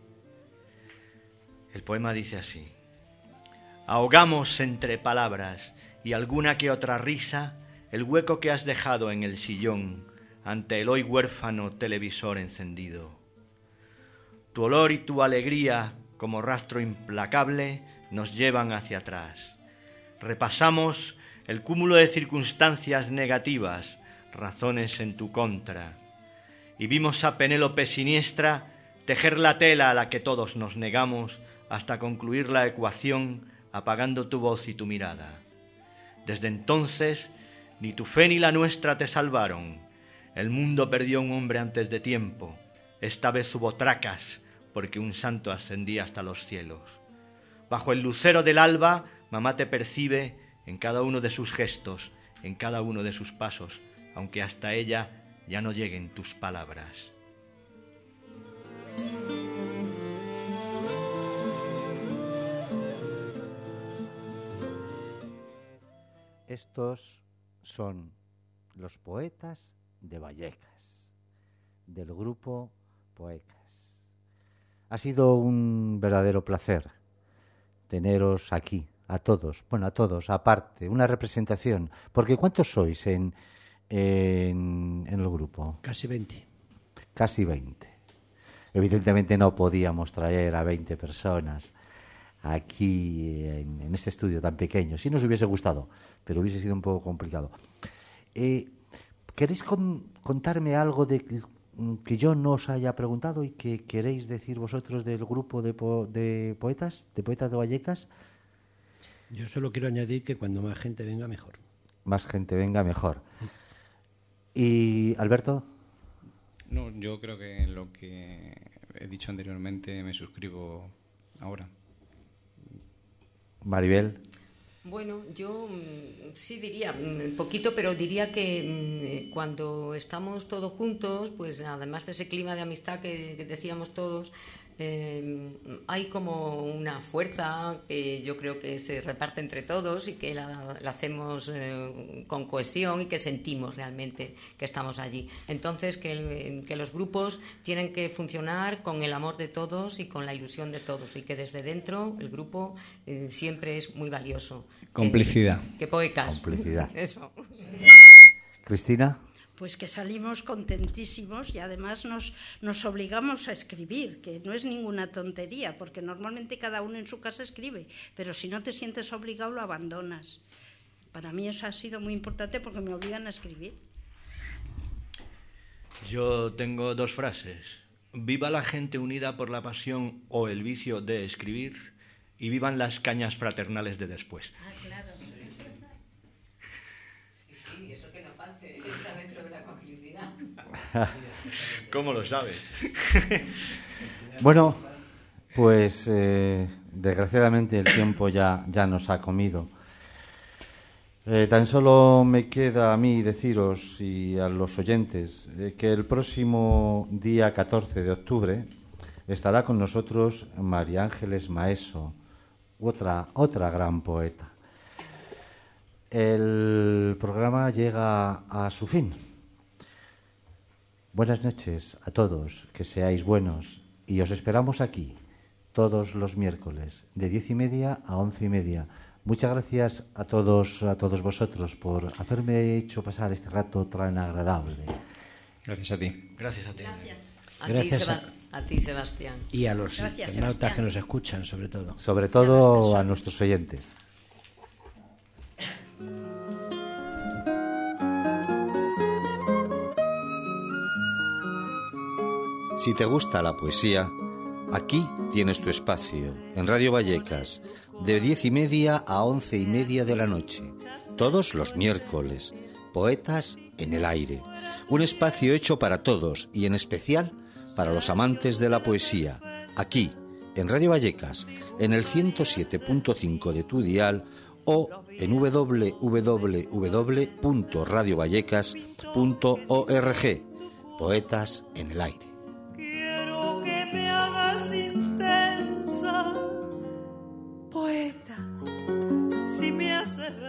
El poema dice así: ahogamos entre palabras y alguna que otra risa el hueco que has dejado en el sillón, ante el hoy huérfano televisor encendido. Tu olor y tu alegría, como rastro implacable, nos llevan hacia atrás. Repasamos el cúmulo de circunstancias negativas, razones en tu contra, y vimos a Penélope siniestra tejer la tela a la que todos nos negamos hasta concluir la ecuación apagando tu voz y tu mirada. Desde entonces, ni tu fe ni la nuestra te salvaron. El mundo perdió un hombre antes de tiempo. Esta vez hubo tracas, porque un santo ascendía hasta los cielos. Bajo el lucero del alba, mamá te percibe en cada uno de sus gestos, en cada uno de sus pasos, aunque hasta ella ya no lleguen tus palabras. Estos son los poetas de Vallecas, del grupo Poecas. Ha sido un verdadero placer teneros aquí, a todos, aparte, una representación, porque ¿cuántos sois en el grupo? Casi 20. Casi 20. Evidentemente no podíamos traer a 20 personas aquí en este estudio tan pequeño. Sí nos hubiese gustado, pero hubiese sido un poco complicado. ¿Queréis contarme algo que yo no os haya preguntado y que queréis decir vosotros del grupo de poetas de Vallecas? Yo solo quiero añadir que cuando más gente venga, mejor. Más gente venga, mejor. ¿Y Alberto? No, yo creo que lo que he dicho anteriormente me suscribo ahora. Maribel. Bueno, yo sí diría, poquito, pero diría que cuando estamos todos juntos, pues además de ese clima de amistad que decíamos todos, hay como una fuerza que yo creo que se reparte entre todos y que la hacemos con cohesión y que sentimos realmente que estamos allí. Entonces, que los grupos tienen que funcionar con el amor de todos y con la ilusión de todos, y que desde dentro el grupo siempre es muy valioso. Complicidad. Que Poecas. Complicidad. Eso. Cristina. Pues que salimos contentísimos y además nos obligamos a escribir, que no es ninguna tontería, porque normalmente cada uno en su casa escribe, pero si no te sientes obligado lo abandonas. Para mí eso ha sido muy importante porque me obligan a escribir. Yo tengo dos frases. Viva la gente unida por la pasión o el vicio de escribir, y vivan las cañas fraternales de después. Ah, claro. Sí, eso que no falte, está dentro de la complicidad. ¿Cómo lo sabes? Bueno, pues desgraciadamente el tiempo ya nos ha comido. Tan solo me queda a mí deciros y a los oyentes que el próximo día 14 de octubre estará con nosotros María Ángeles Maeso, otra gran poeta. El programa llega a su fin. Buenas noches a todos, que seáis buenos, y os esperamos aquí todos los miércoles de 10:30 a 11:30. Muchas gracias a todos vosotros por haberme hecho pasar este rato tan agradable. Gracias a ti. Gracias a ti. Gracias A ti, Sebastián. Y a los Gracias, internautas Sebastián. que nos escuchan, sobre todo. Sobre todo a nuestros oyentes. Si te gusta la poesía, aquí tienes tu espacio, en Radio Vallecas, de 10:30 a 11:30 de la noche, todos los miércoles. Poetas en el aire. Un espacio hecho para todos y en especial para los amantes de la poesía, aquí, en Radio Vallecas, en el 107.5 de tu dial o en www.radiovallecas.org. Poetas en el aire. Quiero que me hagas intensa, poeta, si me haces